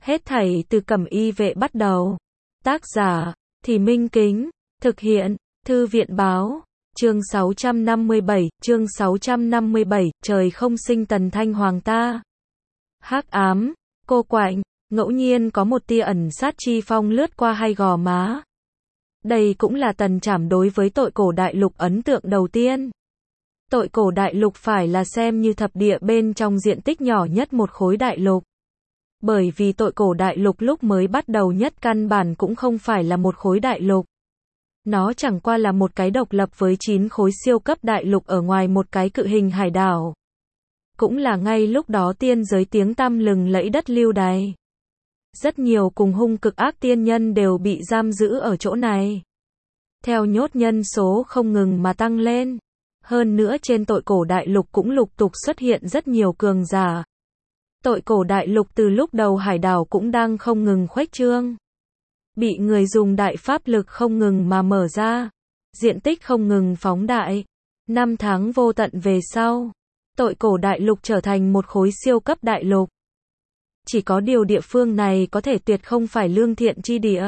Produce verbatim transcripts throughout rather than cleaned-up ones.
Hết thảy từ Cẩm Y Vệ bắt đầu. Tác giả, Thì Minh Kính. Thực hiện, Thư viện Báo. Chương sáu trăm năm mươi bảy, chương sáu trăm năm mươi bảy, trời không sinh Tần Thanh Hoàng ta. Hắc ám, cô quạnh, ngẫu nhiên có một tia ẩn sát chi phong lướt qua hai gò má. Đây cũng là Tần Trảm đối với tội cổ đại lục ấn tượng đầu tiên. Tội cổ đại lục phải là xem như thập địa bên trong diện tích nhỏ nhất một khối đại lục. Bởi vì tội cổ đại lục lúc mới bắt đầu nhất căn bản cũng không phải là một khối đại lục. Nó chẳng qua là một cái độc lập với chín khối siêu cấp đại lục ở ngoài một cái cự hình hải đảo. Cũng là ngay lúc đó tiên giới tiếng tăm lừng lẫy đất lưu đày. Rất nhiều cùng hung cực ác tiên nhân đều bị giam giữ ở chỗ này. Theo nhốt nhân số không ngừng mà tăng lên. Hơn nữa trên tội cổ đại lục cũng lục tục xuất hiện rất nhiều cường giả. Tội cổ đại lục từ lúc đầu hải đảo cũng đang không ngừng khuếch trương. Bị người dùng đại pháp lực không ngừng mà mở ra. Diện tích không ngừng phóng đại. Năm tháng vô tận về sau. Tội cổ đại lục trở thành một khối siêu cấp đại lục. Chỉ có điều địa phương này có thể tuyệt không phải lương thiện chi địa.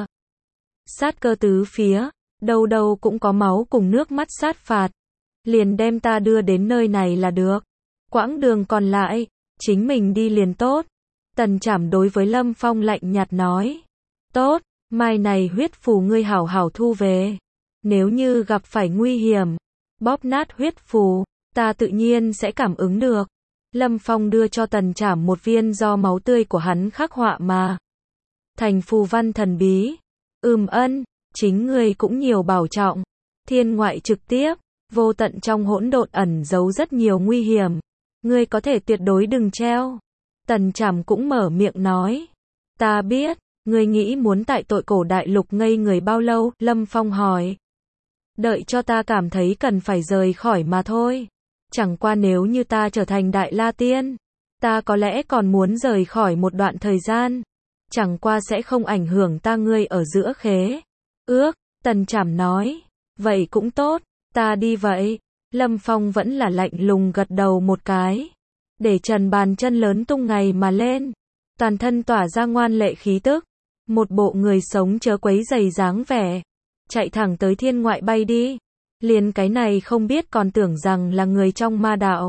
Sát cơ tứ phía. Đâu đâu cũng có máu cùng nước mắt sát phạt. Liền đem ta đưa đến nơi này là được. Quãng đường còn lại, chính mình đi liền tốt. Tần Trảm đối với Lâm Phong lạnh nhạt nói. Tốt, mai này huyết phù ngươi hảo hảo thu về. Nếu như gặp phải nguy hiểm, bóp nát huyết phù, ta tự nhiên sẽ cảm ứng được. Lâm Phong đưa cho Tần Trảm một viên do máu tươi của hắn khắc họa mà thành phù văn thần bí. Ừm ân, chính ngươi cũng nhiều bảo trọng. Thiên ngoại trực tiếp, vô tận trong hỗn độn ẩn giấu rất nhiều nguy hiểm. Ngươi có thể tuyệt đối đừng treo. Tần Trảm cũng mở miệng nói. Ta biết, ngươi nghĩ muốn tại tội cổ đại lục ngây người bao lâu? Lâm Phong hỏi. Đợi cho ta cảm thấy cần phải rời khỏi mà thôi. Chẳng qua nếu như ta trở thành Đại La Tiên, ta có lẽ còn muốn rời khỏi một đoạn thời gian. Chẳng qua sẽ không ảnh hưởng ta ngươi ở giữa khế ước. Tần Trảm nói. Vậy cũng tốt, ta đi vậy. Lâm Phong vẫn là lạnh lùng gật đầu một cái. Để trần bàn chân lớn tung ngày mà lên. Toàn thân tỏa ra ngoan lệ khí tức. Một bộ người sống chớ quấy giày dáng vẻ. Chạy thẳng tới thiên ngoại bay đi. Liền cái này không biết còn tưởng rằng là người trong ma đạo.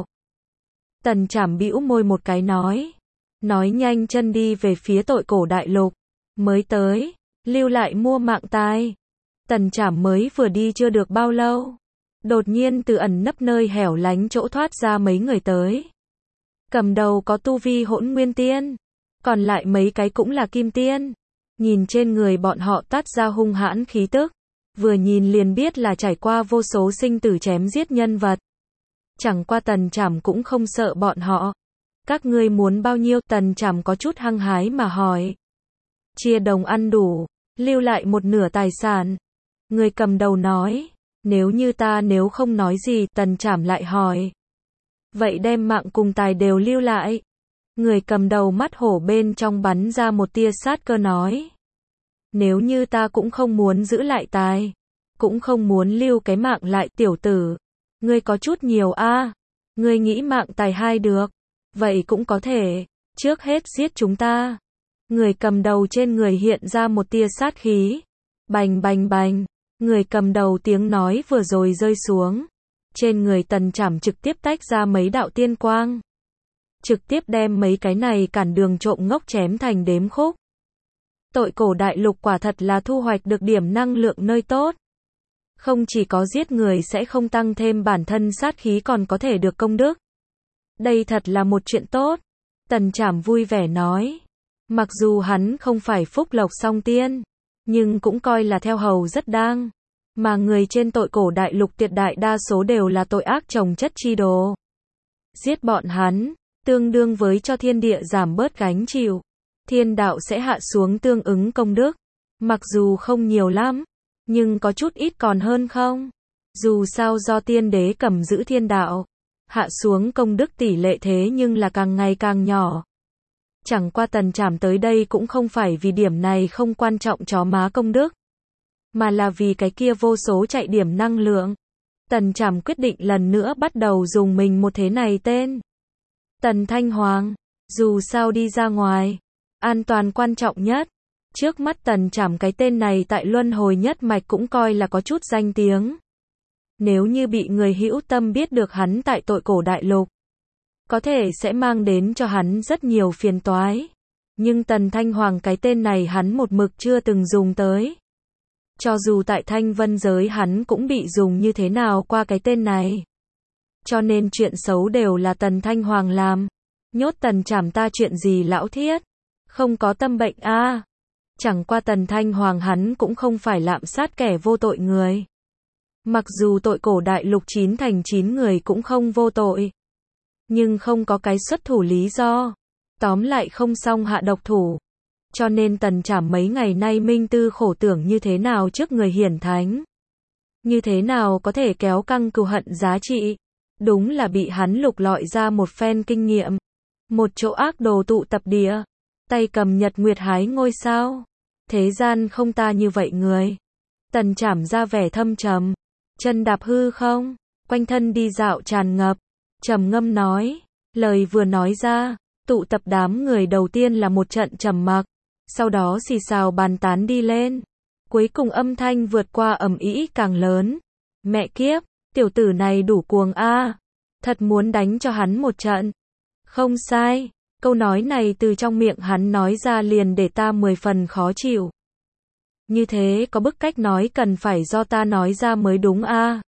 Tần Trảm bĩu môi một cái nói. Nói nhanh chân đi về phía tội cổ đại lục. Mới tới, lưu lại mua mạng tai. Tần Trảm mới vừa đi chưa được bao lâu. Đột nhiên từ ẩn nấp nơi hẻo lánh chỗ thoát ra mấy người tới. Cầm đầu có tu vi hỗn nguyên tiên. Còn lại mấy cái cũng là kim tiên. Nhìn trên người bọn họ tát ra hung hãn khí tức. Vừa nhìn liền biết là trải qua vô số sinh tử chém giết nhân vật. Chẳng qua Tần Trảm cũng không sợ bọn họ. Các ngươi muốn bao nhiêu? Tần Trảm có chút hăng hái mà hỏi. Chia đồng ăn đủ. Lưu lại một nửa tài sản. Người cầm đầu nói. Nếu như ta nếu không nói gì, Tần Trảm lại hỏi. Vậy đem mạng cùng tài đều lưu lại. Người cầm đầu mắt hổ bên trong bắn ra một tia sát cơ nói. Nếu như ta cũng không muốn giữ lại tài. Cũng không muốn lưu cái mạng lại tiểu tử. Ngươi có chút nhiều a à. Ngươi nghĩ mạng tài hai được. Vậy cũng có thể. Trước hết giết chúng ta. Người cầm đầu trên người hiện ra một tia sát khí. Bành bành bành. Người cầm đầu tiếng nói vừa rồi rơi xuống. Trên người Tần Trảm trực tiếp tách ra mấy đạo tiên quang. Trực tiếp đem mấy cái này cản đường trộm ngốc chém thành đếm khúc. Tội cổ đại lục quả thật là thu hoạch được điểm năng lượng nơi tốt. Không chỉ có giết người sẽ không tăng thêm bản thân sát khí còn có thể được công đức. Đây thật là một chuyện tốt. Tần Trảm vui vẻ nói. Mặc dù hắn không phải phúc lộc song tiên. Nhưng cũng coi là theo hầu rất đang. Mà người trên tội cổ đại lục tuyệt đại đa số đều là tội ác chồng chất chi đồ. Giết bọn hắn, tương đương với cho thiên địa giảm bớt gánh chịu. Thiên đạo sẽ hạ xuống tương ứng công đức. Mặc dù không nhiều lắm, nhưng có chút ít còn hơn không. Dù sao do tiên đế cầm giữ thiên đạo, hạ xuống công đức tỷ lệ thế nhưng là càng ngày càng nhỏ. Chẳng qua Tần Trảm tới đây cũng không phải vì điểm này không quan trọng chó má công đức. Mà là vì cái kia vô số chạy điểm năng lượng. Tần Trảm quyết định lần nữa bắt đầu dùng mình một thế này tên. Tần Thanh Hoàng. Dù sao đi ra ngoài, An toàn quan trọng nhất. Trước mắt Tần Trảm cái tên này tại luân hồi nhất mạch cũng coi là có chút danh tiếng. Nếu như bị người hữu tâm biết được hắn tại tội cổ đại lục, có thể sẽ mang đến cho hắn rất nhiều phiền toái. Nhưng Tần Thanh Hoàng cái tên này hắn một mực chưa từng dùng tới. Cho dù tại Thanh Vân giới hắn cũng bị dùng như thế nào qua cái tên này. Cho nên chuyện xấu đều là Tần Thanh Hoàng làm. Nhốt Tần Trảm ta chuyện gì lão thiết? Không có tâm bệnh a. À. Chẳng qua Tần Thanh Hoàng hắn cũng không phải lạm sát kẻ vô tội người. Mặc dù tội cổ đại lục chín thành chín người cũng không vô tội. Nhưng không có cái xuất thủ lý do. Tóm lại không xong hạ độc thủ. Cho nên Tần Trảm mấy ngày nay minh tư khổ tưởng như thế nào trước người hiển thánh. Như thế nào có thể kéo căng cừu hận giá trị. Đúng là bị hắn lục lọi ra một phen kinh nghiệm. Một chỗ ác đồ tụ tập địa. Tay cầm nhật nguyệt hái ngôi sao. Thế gian không ta như vậy người. Tần Trảm ra vẻ thâm trầm. Chân đạp hư không. Quanh thân đi dạo tràn ngập. Trầm ngâm nói. Lời vừa nói ra. Tụ tập đám người đầu tiên là một trận trầm mặc. Sau đó xì xào bàn tán đi lên. Cuối cùng âm thanh vượt qua ầm ĩ càng lớn. Mẹ kiếp. Tiểu tử này đủ cuồng a. À. Thật muốn đánh cho hắn một trận. Không sai. Câu nói này từ trong miệng hắn nói ra liền để ta mười phần khó chịu. Như thế có bức cách nói cần phải do ta nói ra mới đúng a. À.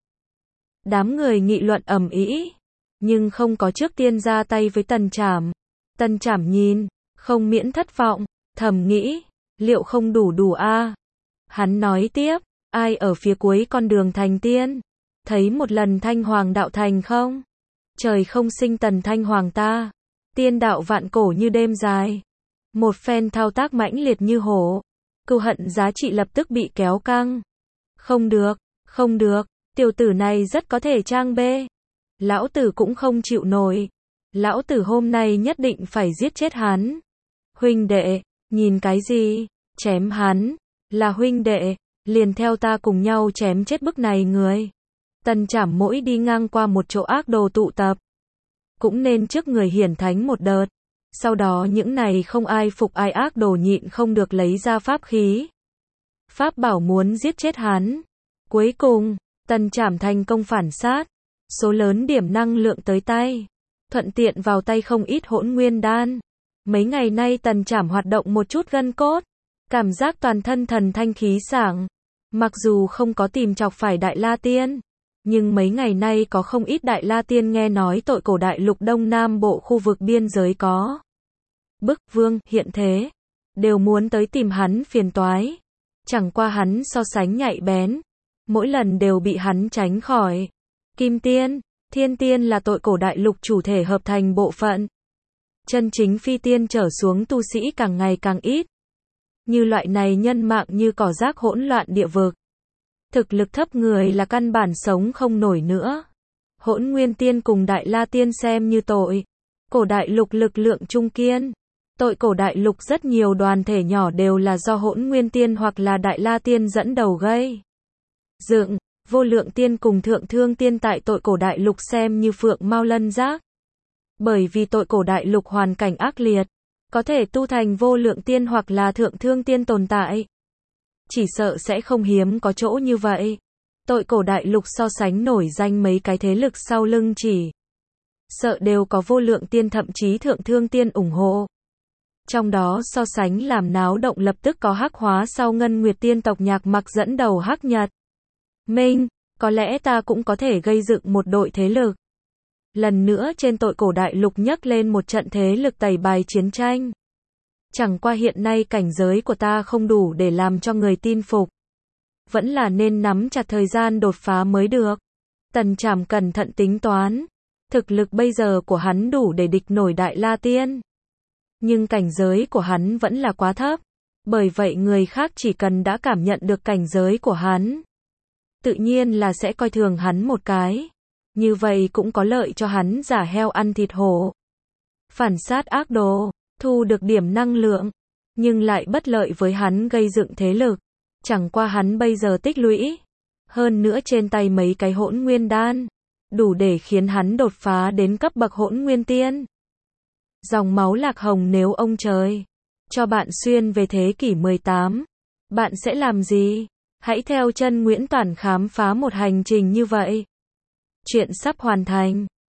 Đám người nghị luận ầm ĩ, nhưng không có trước tiên ra tay với Tần Trảm. Tần Trảm nhìn, không miễn thất vọng, thầm nghĩ, liệu không đủ đủ a. À. Hắn nói tiếp, ai ở phía cuối con đường thành tiên? Thấy một lần Thanh Hoàng đạo thành không? Trời không sinh Tần Thanh Hoàng ta. Tiên đạo vạn cổ như đêm dài. Một phen thao tác mãnh liệt như hổ. Cừu hận giá trị lập tức bị kéo căng. Không được, không được, tiểu tử này rất có thể trang bê. Lão tử cũng không chịu nổi. Lão tử hôm nay nhất định phải giết chết hắn. Huynh đệ, nhìn cái gì? Chém hắn. Là huynh đệ, liền theo ta cùng nhau chém chết bức này người. Tần Trảm mỗi đi ngang qua một chỗ ác đồ tụ tập. Cũng nên trước người hiển thánh một đợt. Sau đó những này không ai phục ai ác đồ nhịn không được lấy ra pháp khí. Pháp bảo muốn giết chết hắn. Cuối cùng, Tần Trảm thành công phản sát. Số lớn điểm năng lượng tới tay. Thuận tiện vào tay không ít hỗn nguyên đan. Mấy ngày nay Tần Trảm hoạt động một chút gân cốt. Cảm giác toàn thân thần thanh khí sảng. Mặc dù không có tìm chọc phải Đại La Tiên. Nhưng mấy ngày nay có không ít Đại La Tiên nghe nói tội cổ đại lục Đông Nam bộ khu vực biên giới có Bức Vương hiện thế, đều muốn tới tìm hắn phiền toái. Chẳng qua hắn so sánh nhạy bén, mỗi lần đều bị hắn tránh khỏi. Kim Tiên, Thiên Tiên là tội cổ đại lục chủ thể hợp thành bộ phận. Chân chính phi tiên trở xuống tu sĩ càng ngày càng ít. Như loại này nhân mạng như cỏ rác hỗn loạn địa vực. Thực lực thấp người là căn bản sống không nổi nữa. Hỗn Nguyên Tiên cùng Đại La Tiên xem như tội. Cổ đại lục lực lượng trung kiên. Tội cổ đại lục rất nhiều đoàn thể nhỏ đều là do Hỗn Nguyên Tiên hoặc là Đại La Tiên dẫn đầu gây dựng. Vô Lượng Tiên cùng Thượng Thương Tiên tại tội cổ đại lục xem như phượng mao lân giác. Bởi vì tội cổ đại lục hoàn cảnh ác liệt, có thể tu thành Vô Lượng Tiên hoặc là Thượng Thương Tiên tồn tại. Chỉ sợ sẽ không hiếm có chỗ như vậy. Tội cổ đại lục so sánh nổi danh mấy cái thế lực sau lưng chỉ sợ đều có Vô Lượng Tiên thậm chí Thượng Thương Tiên ủng hộ. Trong đó so sánh làm náo động lập tức có Hắc Hóa sau Ngân Nguyệt Tiên tộc Nhạc Mặc dẫn đầu Hắc Nhật Minh, có lẽ ta cũng có thể gây dựng một đội thế lực. Lần nữa trên tội cổ đại lục nhấc lên một trận thế lực tẩy bài chiến tranh. Chẳng qua hiện nay cảnh giới của ta không đủ để làm cho người tin phục. Vẫn là nên nắm chặt thời gian đột phá mới được. Tần Trảm cẩn thận tính toán. Thực lực bây giờ của hắn đủ để địch nổi Đại La Tiên. Nhưng cảnh giới của hắn vẫn là quá thấp. Bởi vậy người khác chỉ cần đã cảm nhận được cảnh giới của hắn, tự nhiên là sẽ coi thường hắn một cái. Như vậy cũng có lợi cho hắn giả heo ăn thịt hổ. Phản sát ác đồ, thu được điểm năng lượng, nhưng lại bất lợi với hắn gây dựng thế lực. Chẳng qua hắn bây giờ tích lũy, hơn nữa trên tay mấy cái hỗn nguyên đan, đủ để khiến hắn đột phá đến cấp bậc hỗn nguyên tiên. Dòng máu lạc hồng nếu ông trời cho bạn xuyên về thế kỷ mười tám. Bạn sẽ làm gì? Hãy theo chân Nguyễn Toản khám phá một hành trình như vậy. Chuyện sắp hoàn thành.